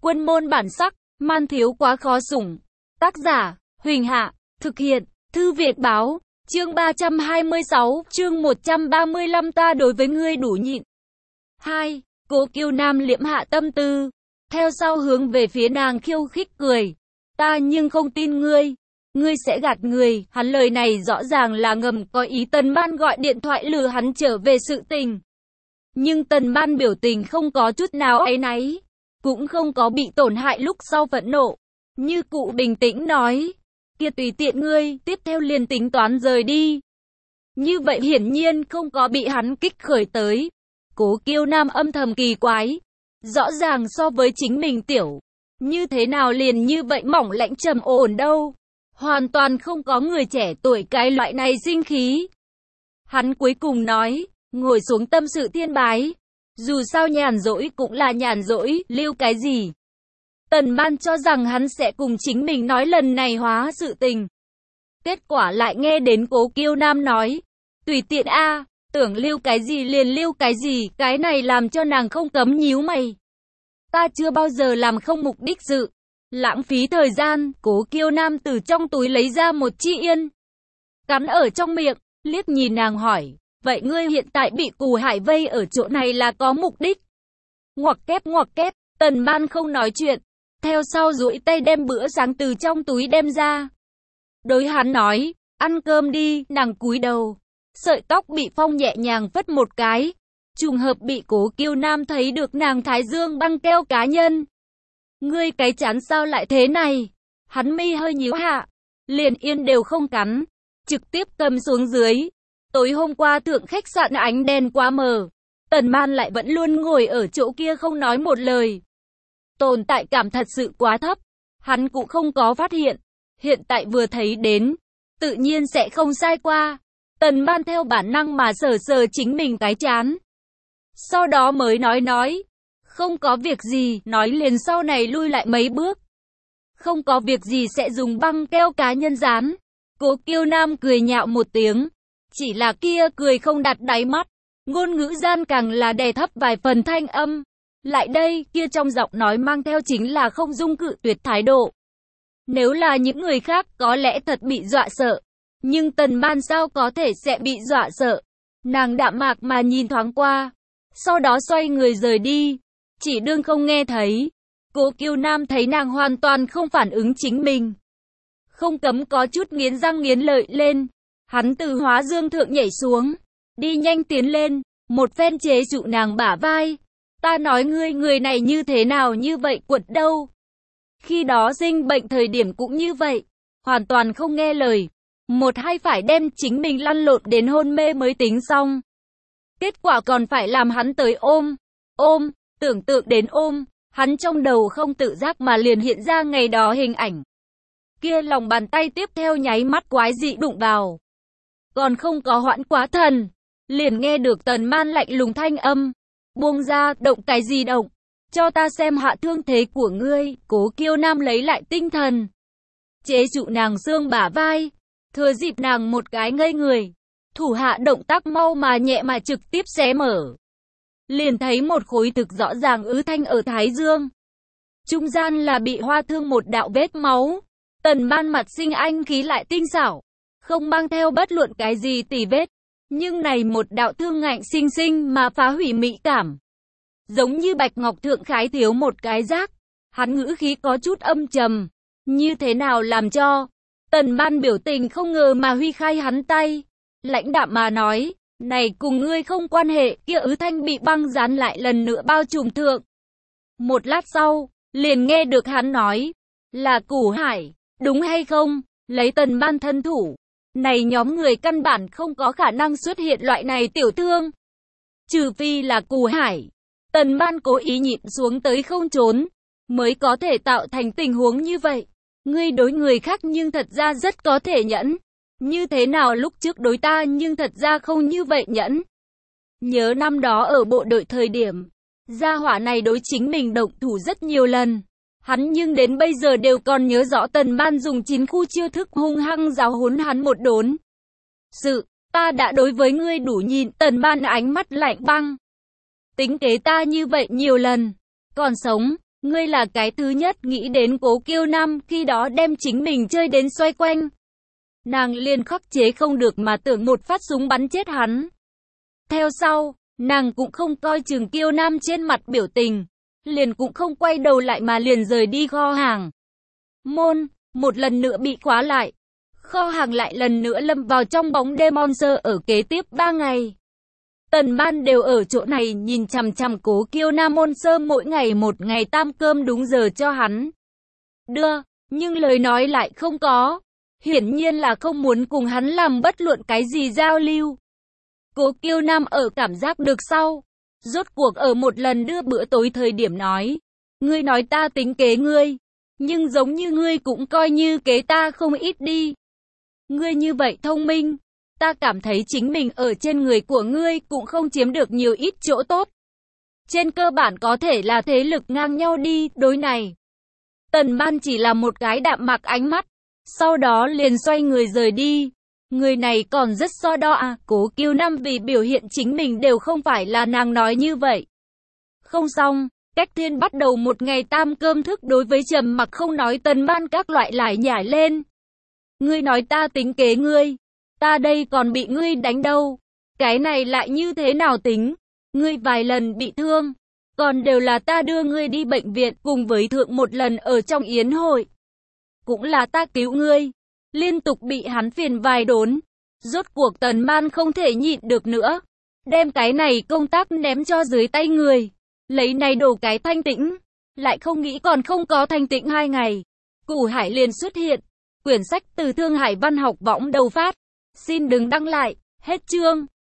Quân môn bản sắc, man thiếu quá khó sủng. Tác giả, Huỳnh Hạ, thực hiện, Thư Việt Báo, chương 326, chương 135 ta đối với ngươi đủ nhịn. 2. Cố Kiêu Nam liễm hạ tâm tư, theo sau hướng về phía nàng khiêu khích cười. Ta nhưng không tin ngươi. Ngươi sẽ gạt người. Hắn lời này rõ ràng là ngầm có ý Tần Ban gọi điện thoại lừa hắn trở về sự tình. Nhưng Tần Ban biểu tình không có chút nào áy náy, cũng không có bị tổn hại lúc sau phẫn nộ. Như cụ bình tĩnh nói, kia tùy tiện ngươi, tiếp theo liền tính toán rời đi. Như vậy hiển nhiên không có bị hắn kích khởi tới. Cố Kiêu Nam âm thầm kỳ quái, rõ ràng so với chính mình tiểu, như thế nào liền như vậy mỏng lãnh trầm ổn đâu. Hoàn toàn không có người trẻ tuổi cái loại này sinh khí. Hắn cuối cùng nói, ngồi xuống tâm sự thiên bái. Dù sao nhàn rỗi cũng là nhàn rỗi, lưu cái gì. Tần Ban cho rằng hắn sẽ cùng chính mình nói lần này hóa sự tình. Kết quả lại nghe đến Cố Kiêu Nam nói, tùy tiện a, tưởng lưu cái gì liền lưu cái gì, cái này làm cho nàng không cấm nhíu mày. Ta chưa bao giờ làm không mục đích sự, lãng phí thời gian. Cố Kiêu Nam từ trong túi lấy ra một chi yên, cắn ở trong miệng, liếc nhìn nàng hỏi, vậy ngươi hiện tại bị Cù Hải vây ở chỗ này là có mục đích? Ngoặc kép, Tần Ban không nói chuyện, theo sau duỗi tay đem bữa sáng từ trong túi đem ra. Đối hắn nói, ăn cơm đi. Nàng cúi đầu, sợi tóc bị phong nhẹ nhàng phất một cái, trùng hợp bị Cố Kiêu Nam thấy được nàng thái dương băng keo cá nhân. Ngươi cái chán sao lại thế này? Hắn mi hơi nhíu hạ, liền yên đều không cắn, trực tiếp cầm xuống dưới. Tối hôm qua thượng khách sạn ánh đèn quá mờ, Tần Man lại vẫn luôn ngồi ở chỗ kia không nói một lời. Tồn tại cảm thật sự quá thấp, hắn cũng không có phát hiện. Hiện tại vừa thấy đến, tự nhiên sẽ không sai qua. Tần Man theo bản năng mà sờ sờ chính mình cái chán. Sau đó mới nói, không có việc gì, nói liền sau này lui lại mấy bước. Không có việc gì sẽ dùng băng keo cá nhân dán. Cố Kiêu Nam cười nhạo một tiếng, chỉ là kia cười không đặt đáy mắt, ngôn ngữ gian càng là đè thấp vài phần thanh âm. Lại đây, kia trong giọng nói mang theo chính là không dung cự tuyệt thái độ. Nếu là những người khác có lẽ thật bị dọa sợ, nhưng Tần Ban sao có thể sẽ bị dọa sợ. Nàng đạm mạc mà nhìn thoáng qua, sau đó xoay người rời đi, chỉ đương không nghe thấy. Cố Kiêu Nam thấy nàng hoàn toàn không phản ứng chính mình, không cấm có chút nghiến răng nghiến lợi lên. Hắn từ hóa dương thượng nhảy xuống, đi nhanh tiến lên, một phen chế trụ nàng bả vai. Ta nói ngươi người này như thế nào như vậy quật đâu. Khi đó sinh bệnh thời điểm cũng như vậy, hoàn toàn không nghe lời. Một hay phải đem chính mình lăn lộn đến hôn mê mới tính xong. Kết quả còn phải làm hắn tới ôm, tưởng tượng đến ôm, hắn trong đầu không tự giác mà liền hiện ra ngày đó hình ảnh. Kia lòng bàn tay tiếp theo nháy mắt quái dị đụng vào. Còn không có hoãn quá thần, liền nghe được Tần Man lạnh lùng thanh âm. Buông ra, động cái gì động, cho ta xem hạ thương thế của ngươi. Cố Kiêu Nam lấy lại tinh thần, chế trụ nàng xương bả vai, thừa dịp nàng một cái ngây người, thủ hạ động tác mau mà nhẹ mà trực tiếp xé mở. Liền thấy một khối thực rõ ràng ứ thanh ở thái dương, trung gian là bị hoa thương một đạo vết máu. Tần Man mặt sinh anh khí lại tinh xảo, không mang theo bất luận cái gì tỉ vết. Nhưng này một đạo thương ngạnh sinh sinh mà phá hủy mỹ cảm. Giống như bạch ngọc thượng khái thiếu một cái rác. Hắn ngữ khí có chút âm trầm. Như thế nào làm cho? Tần Ban biểu tình không ngờ mà huy khai hắn tay. Lãnh đạm mà nói, này cùng ngươi không quan hệ. Kia ứ thanh bị băng dán lại lần nữa bao trùm thượng. Một lát sau, liền nghe được hắn nói, là Cù Hải, đúng hay không? Lấy Tần Ban thân thủ, này nhóm người căn bản không có khả năng xuất hiện loại này tiểu thương. Trừ phi là Cù Hải. Tần Ban cố ý nhịn xuống tới không trốn, mới có thể tạo thành tình huống như vậy. Ngươi đối người khác nhưng thật ra rất có thể nhẫn. Như thế nào lúc trước đối ta nhưng thật ra không như vậy nhẫn. Nhớ năm đó ở bộ đội thời điểm, gia hỏa này đối chính mình động thủ rất nhiều lần. Hắn nhưng đến bây giờ đều còn nhớ rõ Tần Ban dùng 9 khu chiêu thức hung hăng giáo huấn hắn một đốn. Ta đã đối với ngươi đủ nhịn. Tần Ban ánh mắt lạnh băng. Tính kế ta như vậy nhiều lần, còn sống, Ngươi là cái thứ nhất nghĩ đến Cố Kiêu Nam, khi đó đem chính mình chơi đến xoay quanh. Nàng liền khắc chế không được mà tưởng một phát súng bắn chết hắn. Theo sau, nàng cũng không coi chừng Kiêu Nam trên mặt biểu tình, liền cũng không quay đầu lại mà liền rời đi kho hàng. Môn, một lần nữa bị khóa lại. Kho hàng lại lần nữa lâm vào trong bóng đêm monster ở kế tiếp 3 ngày. Tần Ban đều ở chỗ này nhìn chằm chằm Cố Kiêu Nam monster mỗi ngày một ngày tam cơm đúng giờ cho hắn đưa, nhưng lời nói lại không có. Hiển nhiên là không muốn cùng hắn làm bất luận cái gì giao lưu. Cố Kiêu Nam ở cảm giác được sau. Rốt cuộc ở một lần đưa bữa tối thời điểm nói. Ngươi nói ta tính kế ngươi. Nhưng giống như ngươi cũng coi như kế ta không ít đi. Ngươi như vậy thông minh. Ta cảm thấy chính mình ở trên người của ngươi cũng không chiếm được nhiều ít chỗ tốt. Trên cơ bản có thể là thế lực ngang nhau đi, đối này. Tần Ban chỉ là một cái đạm mạc ánh mắt. Sau đó liền xoay người rời đi. Người này còn rất so đo à, Cố Kiêu Nam vì biểu hiện chính mình đều không phải là nàng nói như vậy. Không xong, Cách Thiên bắt đầu một ngày tam cơm thức đối với trầm mặc không nói Tần Ban các loại lại nhảy lên. Ngươi nói ta tính kế ngươi, ta đây còn bị ngươi đánh đâu. Cái này lại như thế nào tính? Ngươi vài lần bị thương, còn đều là ta đưa ngươi đi bệnh viện cùng với thượng một lần ở trong yến hội. Cũng là ta cứu ngươi. Liên tục bị hắn phiền vài đốn. Rốt cuộc Tần Ban không thể nhịn được nữa. Đem cái này công tác ném cho dưới tay người. Lấy này đổ cái thanh tĩnh. Lại không nghĩ còn không có thanh tĩnh 2 ngày. Củ Hải liền xuất hiện. Quyển sách từ Thương Hải Văn học võng đầu phát. Xin đừng đăng lại. Hết chương.